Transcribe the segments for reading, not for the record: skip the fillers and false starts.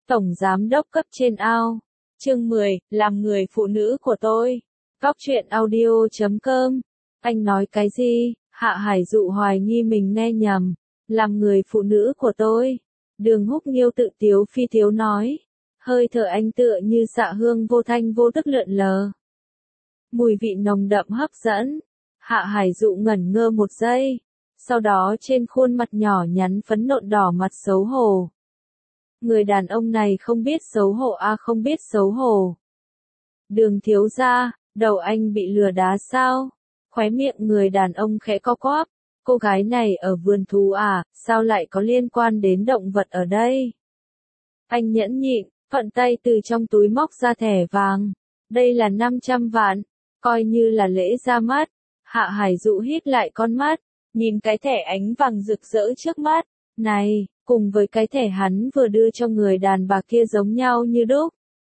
Tổng giám đốc cấp trên ao. Chương 10, làm người phụ nữ của tôi. Góc truyện audio.com. Anh nói cái gì? Hạ Hải Dụ hoài nghi mình nghe nhầm. Làm người phụ nữ của tôi. Đường Húc Nghiêu tự tiếu phi tiếu nói. Hơi thở anh tựa như xạ hương vô thanh vô tức lượn lờ. Mùi vị nồng đậm hấp dẫn. Hạ Hải Dụ ngẩn ngơ một giây. Sau đó trên khuôn mặt nhỏ nhắn phấn nộn đỏ mặt xấu hổ. Người đàn ông này không biết xấu hổ à, không biết xấu hổ. Đường thiếu gia, đầu anh bị lừa đá sao? Khóe miệng người đàn ông khẽ co quắp. Cô gái này ở vườn thú à, sao lại có liên quan đến động vật ở đây? Anh nhẫn nhịn, thuận tay từ trong túi móc ra thẻ vàng. Đây là 500 vạn, coi như là lễ ra mắt. Hạ Hải Dụ hít lại con mắt, nhìn cái thẻ ánh vàng rực rỡ trước mắt. Này, cùng với cái thẻ hắn vừa đưa cho người đàn bà kia giống nhau như đúc.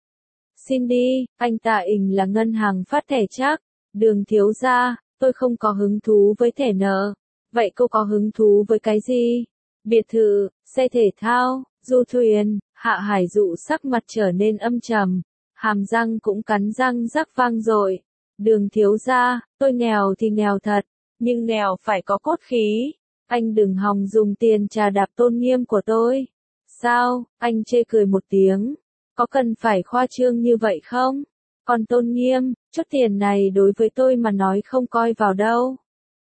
Xin đi, anh ta ình là ngân hàng phát thẻ chắc. Đường thiếu gia, tôi không có hứng thú với thẻ nợ. Vậy cô có hứng thú với cái gì? Biệt thự, xe thể thao, du thuyền. Hạ Hải Dụ sắc mặt trở nên âm trầm, hàm răng cũng cắn răng rắc vang rồi. Đường thiếu gia, tôi nghèo thì nghèo thật, nhưng nghèo phải có cốt khí. Anh đừng hòng dùng tiền trà đạp tôn nghiêm của tôi. Sao? Anh chê cười một tiếng. Có cần phải khoa trương như vậy không? Còn tôn nghiêm, chút tiền này đối với tôi mà nói không coi vào đâu.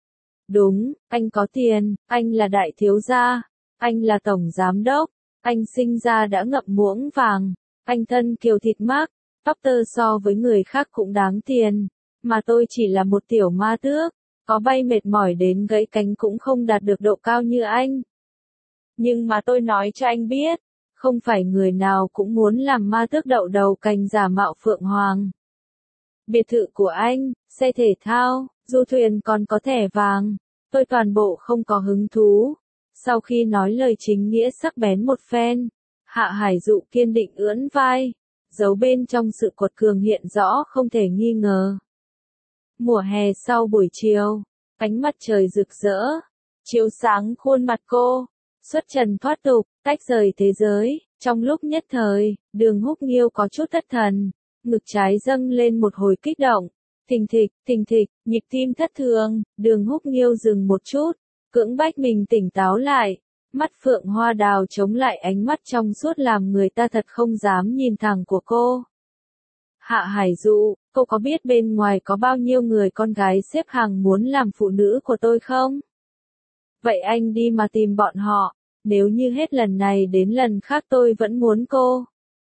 Đúng, anh có tiền, anh là đại thiếu gia, anh là tổng giám đốc, anh sinh ra đã ngậm muỗng vàng, anh thân kiều thịt mác, tóc tơ so với người khác cũng đáng tiền, mà tôi chỉ là một tiểu ma tước, có bay mệt mỏi đến gãy cánh cũng không đạt được độ cao như anh. Nhưng mà tôi nói cho anh biết, không phải người nào cũng muốn làm ma tước đậu đầu cành giả mạo phượng hoàng. Biệt thự của anh, xe thể thao, du thuyền còn có thẻ vàng, tôi toàn bộ không có hứng thú. Sau khi nói lời chính nghĩa sắc bén một phen, Hạ Hải Dụ kiên định ưỡn vai, giấu bên trong sự quật cường hiện rõ không thể nghi ngờ. Mùa hè sau buổi chiều, ánh mặt trời rực rỡ, chiếu sáng khuôn mặt cô, xuất trần thoát tục, tách rời thế giới. Trong lúc nhất thời, Đường Húc Nghiêu có chút thất thần, ngực trái dâng lên một hồi kích động, thình thịch, nhịp tim thất thường. Đường Húc Nghiêu dừng một chút, cưỡng bách mình tỉnh táo lại, mắt phượng hoa đào chống lại ánh mắt trong suốt làm người ta thật không dám nhìn thẳng của cô. Hạ Hải Dụ, cô có biết bên ngoài có bao nhiêu người con gái xếp hàng muốn làm phụ nữ của tôi không? Vậy anh đi mà tìm bọn họ, nếu như hết lần này đến lần khác tôi vẫn muốn cô.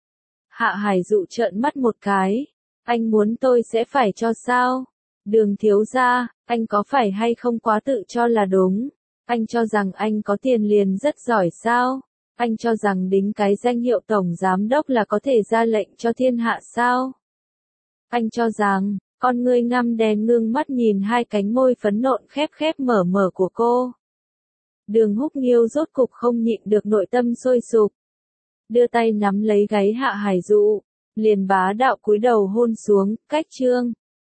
Hạ Hải Dụ trợn mắt một cái, anh muốn tôi sẽ phải cho sao? Đường thiếu gia, anh có phải hay không quá tự cho là đúng? Anh cho rằng anh có tiền liền rất giỏi sao? Anh cho rằng đính cái danh hiệu tổng giám đốc là có thể ra lệnh cho thiên hạ sao? Anh cho rằng, con ngươi ngăm đen ngưng mắt nhìn hai cánh môi phấn nộn khép khép mở mở của cô. Đường Húc Nghiêu rốt cục không nhịn được nội tâm sôi sục. Đưa tay nắm lấy gáy Hạ Hải Dụ, liền bá đạo cúi đầu hôn xuống, cách chương.